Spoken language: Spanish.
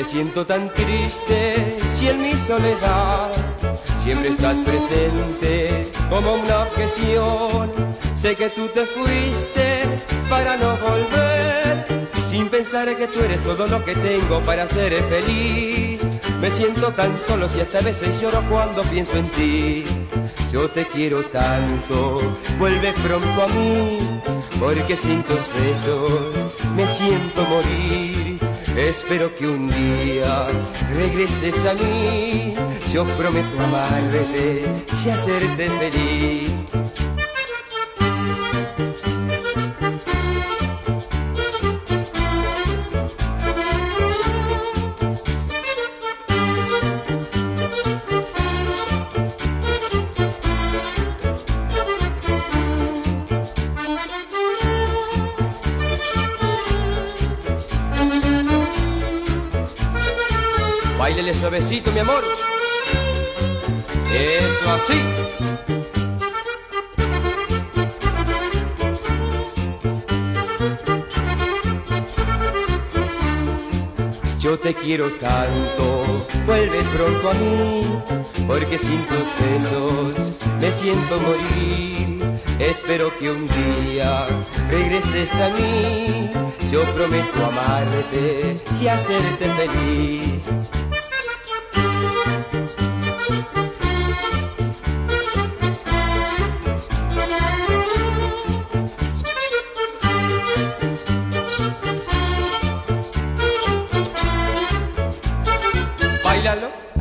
Me siento tan triste si en mi soledad siempre estás presente como una objeción. Sé que tú te fuiste para no volver, sin pensar que tú eres todo lo que tengo para ser feliz. Me siento tan solo si hasta a veces lloro cuando pienso en ti. Yo te quiero tanto, vuelve pronto a mí, porque sin tus besos me siento morir. Espero que un día regreses a mí. Yo prometo amarte y hacerte feliz. Báilele suavecito, mi amor. Eso así. Yo te quiero tanto, vuelve pronto a mí, porque sin tus besos me siento morir. Espero que un día regreses a mí. Yo prometo amarte y hacerte feliz. Báilalo.